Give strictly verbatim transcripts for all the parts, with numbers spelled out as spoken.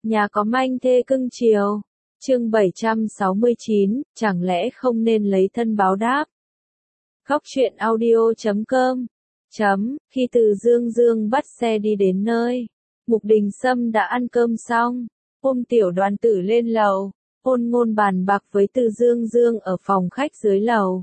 Nhà có manh thê cưng chiều. Chương bảy trăm sáu mươi chín, chẳng lẽ không nên lấy thân báo đáp. Góc truyện audio chấm com. Chấm, khi Từ Dương Dương bắt xe đi đến nơi, Mục Đình Sâm đã ăn cơm xong, ôm tiểu đoàn tử lên lầu, Ôn Ngôn bàn bạc với Từ Dương Dương ở phòng khách dưới lầu.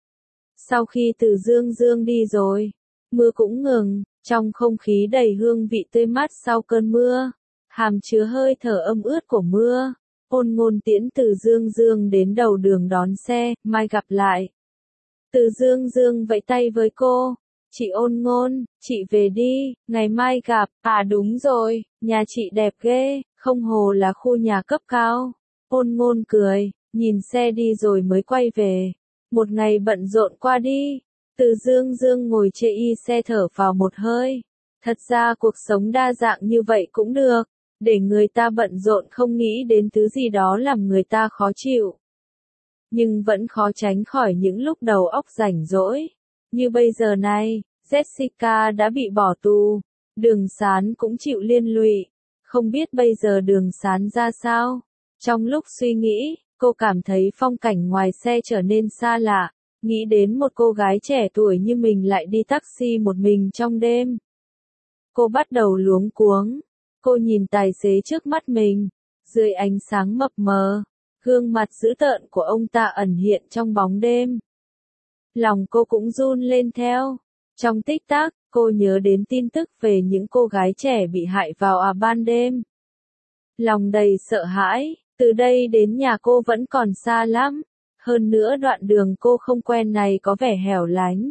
Sau khi Từ Dương Dương đi rồi, mưa cũng ngừng, trong không khí đầy hương vị tươi mát sau cơn mưa, hàm chứa hơi thở ẩm ướt của mưa. Ôn Ngôn tiễn Từ Dương Dương đến đầu đường đón xe, mai gặp lại. Từ Dương Dương vẫy tay với cô, chị Ôn Ngôn, chị về đi, ngày mai gặp. À đúng rồi, nhà chị đẹp ghê, không hồ là khu nhà cấp cao. Ôn Ngôn cười, nhìn xe đi rồi mới quay về. Một ngày bận rộn qua đi. Từ Dương Dương ngồi chê y xe thở vào một hơi. Thật ra cuộc sống đa dạng như vậy cũng được, để người ta bận rộn không nghĩ đến thứ gì đó làm người ta khó chịu. Nhưng vẫn khó tránh khỏi những lúc đầu óc rảnh rỗi. Như bây giờ này, Jessica đã bị bỏ tù, Đường Sán cũng chịu liên lụy, không biết bây giờ Đường Sán ra sao. Trong lúc suy nghĩ, cô cảm thấy phong cảnh ngoài xe trở nên xa lạ, nghĩ đến một cô gái trẻ tuổi như mình lại đi taxi một mình trong đêm. Cô bắt đầu luống cuống, cô nhìn tài xế trước mắt mình, dưới ánh sáng mập mờ, gương mặt dữ tợn của ông ta ẩn hiện trong bóng đêm. Lòng cô cũng run lên theo. Trong tích tắc, cô nhớ đến tin tức về những cô gái trẻ bị hại vào à ban đêm. Lòng đầy sợ hãi, từ đây đến nhà cô vẫn còn xa lắm. Hơn nữa đoạn đường cô không quen này có vẻ hẻo lánh.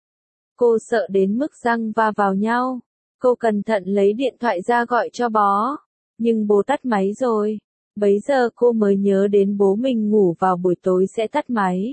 Cô sợ đến mức răng va vào nhau. Cô cẩn thận lấy điện thoại ra gọi cho bó. Nhưng bố tắt máy rồi. Bấy giờ cô mới nhớ đến bố mình ngủ vào buổi tối sẽ tắt máy.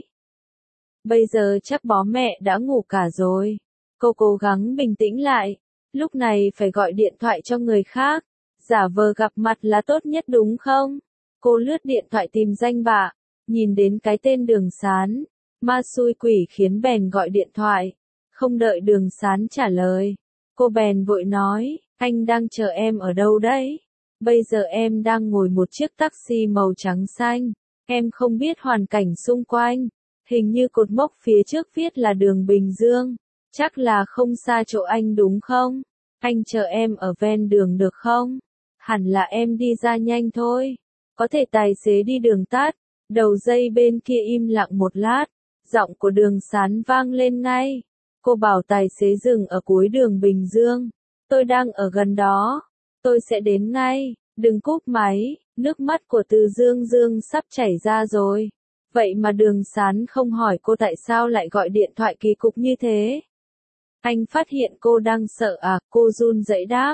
Bây giờ chắc bó mẹ đã ngủ cả rồi. Cô cố gắng bình tĩnh lại. Lúc này phải gọi điện thoại cho người khác. Giả vờ gặp mặt là tốt nhất đúng không? Cô lướt điện thoại tìm danh bạ. Nhìn đến cái tên Đường Sán. Ma xui quỷ khiến bèn gọi điện thoại. Không đợi Đường Sán trả lời. Cô bèn vội nói, anh đang chờ em ở đâu đấy? Bây giờ em đang ngồi một chiếc taxi màu trắng xanh. Em không biết hoàn cảnh xung quanh. Hình như cột mốc phía trước viết là đường Bình Dương. Chắc là không xa chỗ anh đúng không? Anh chờ em ở ven đường được không? Hẳn là em đi ra nhanh thôi. Có thể tài xế đi đường tắt. Đầu dây bên kia im lặng một lát. Giọng của Đường Sán vang lên ngay. Cô bảo tài xế dừng ở cuối đường Bình Dương. Tôi đang ở gần đó. Tôi sẽ đến ngay. Đừng cúp máy. Nước mắt của Từ Dương Dương sắp chảy ra rồi. Vậy mà Đường Sán không hỏi cô tại sao lại gọi điện thoại kỳ cục như thế. Anh phát hiện cô đang sợ à, cô run rẩy đáp.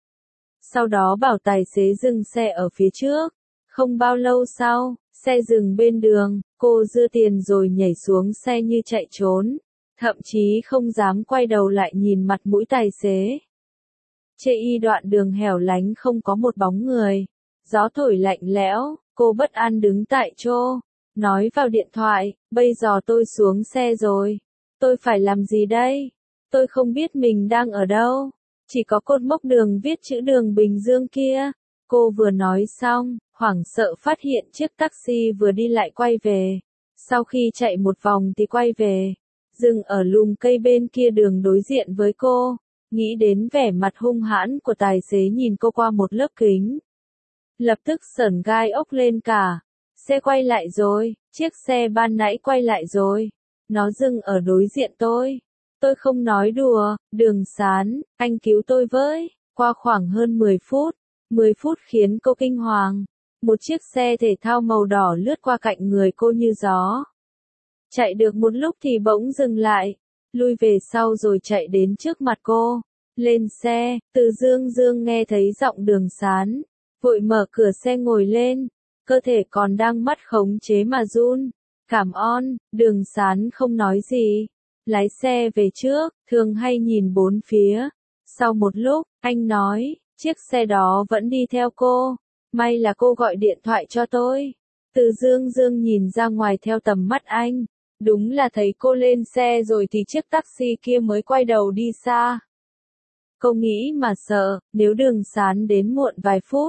Sau đó bảo tài xế dừng xe ở phía trước. Không bao lâu sau, xe dừng bên đường, cô đưa tiền rồi nhảy xuống xe như chạy trốn. Thậm chí không dám quay đầu lại nhìn mặt mũi tài xế. Chê y đoạn đường hẻo lánh không có một bóng người. Gió thổi lạnh lẽo, cô bất an đứng tại chỗ. Nói vào điện thoại, bây giờ tôi xuống xe rồi. Tôi phải làm gì đây? Tôi không biết mình đang ở đâu. Chỉ có cột mốc đường viết chữ đường Bình Dương kia. Cô vừa nói xong, hoảng sợ phát hiện chiếc taxi vừa đi lại quay về. Sau khi chạy một vòng thì quay về. Dừng ở lùm cây bên kia đường đối diện với cô. Nghĩ đến vẻ mặt hung hãn của tài xế nhìn cô qua một lớp kính. Lập tức sởn gai ốc lên cả. Xe quay lại rồi, chiếc xe ban nãy quay lại rồi. Nó dừng ở đối diện tôi. Tôi không nói đùa, Đường Sán, anh cứu tôi với. Qua khoảng hơn mười phút, mười phút khiến cô kinh hoàng. Một chiếc xe thể thao màu đỏ lướt qua cạnh người cô như gió. Chạy được một lúc thì bỗng dừng lại, lui về sau rồi chạy đến trước mặt cô. Lên xe, Từ Dương Dương nghe thấy giọng Đường Sán, vội mở cửa xe ngồi lên, cơ thể còn đang mắt khống chế mà run. Cảm ơn, Đường Sán không nói gì, lái xe về trước, thường hay nhìn bốn phía. Sau một lúc, anh nói, chiếc xe đó vẫn đi theo cô, may là cô gọi điện thoại cho tôi. Từ Dương Dương nhìn ra ngoài theo tầm mắt anh. Đúng là thấy cô lên xe rồi thì chiếc taxi kia mới quay đầu đi xa. Cô nghĩ mà sợ, nếu Đường Sán đến muộn vài phút,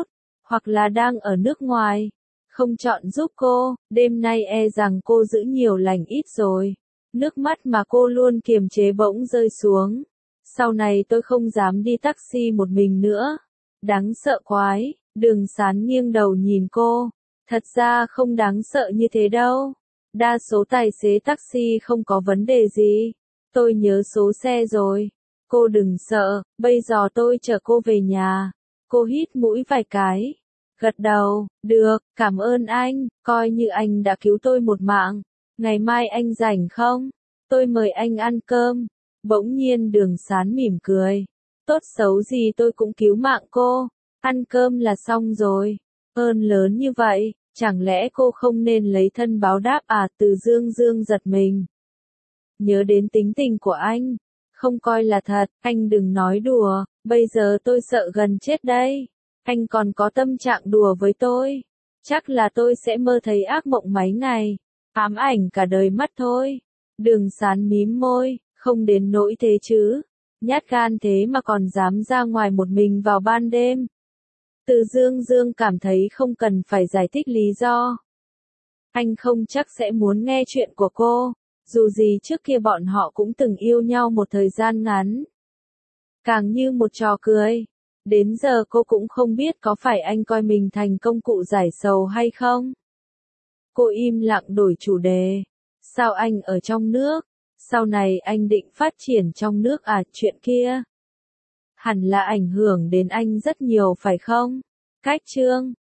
hoặc là đang ở nước ngoài, không chọn giúp cô, đêm nay e rằng cô giữ nhiều lành ít rồi. Nước mắt mà cô luôn kiềm chế bỗng rơi xuống. Sau này tôi không dám đi taxi một mình nữa. Đáng sợ quái, Đường Sán nghiêng đầu nhìn cô. Thật ra không đáng sợ như thế đâu. Đa số tài xế taxi không có vấn đề gì. Tôi nhớ số xe rồi. Cô đừng sợ, bây giờ tôi chở cô về nhà. Cô hít mũi vài cái. Gật đầu, được, cảm ơn anh, coi như anh đã cứu tôi một mạng. Ngày mai anh rảnh không? Tôi mời anh ăn cơm. Bỗng nhiên Đường Sán mỉm cười. Tốt xấu gì tôi cũng cứu mạng cô. Ăn cơm là xong rồi. Ơn lớn như vậy, chẳng lẽ cô không nên lấy thân báo đáp à? Từ Dương Dương giật mình. Nhớ đến tính tình của anh. Không coi là thật, anh đừng nói đùa, bây giờ tôi sợ gần chết đây. Anh còn có tâm trạng đùa với tôi. Chắc là tôi sẽ mơ thấy ác mộng mấy ngày. Ám ảnh cả đời mất thôi. Đường Sán mím môi, không đến nỗi thế chứ. Nhát gan thế mà còn dám ra ngoài một mình vào ban đêm. Từ Dương Dương cảm thấy không cần phải giải thích lý do. Anh không chắc sẽ muốn nghe chuyện của cô. Dù gì trước kia bọn họ cũng từng yêu nhau một thời gian ngắn. Càng như một trò cười. Đến giờ cô cũng không biết có phải anh coi mình thành công cụ giải sầu hay không. Cô im lặng đổi chủ đề. Sao anh ở trong nước? Sau này anh định phát triển trong nước à? Chuyện kia hẳn là ảnh hưởng đến anh rất nhiều phải không? Cách chương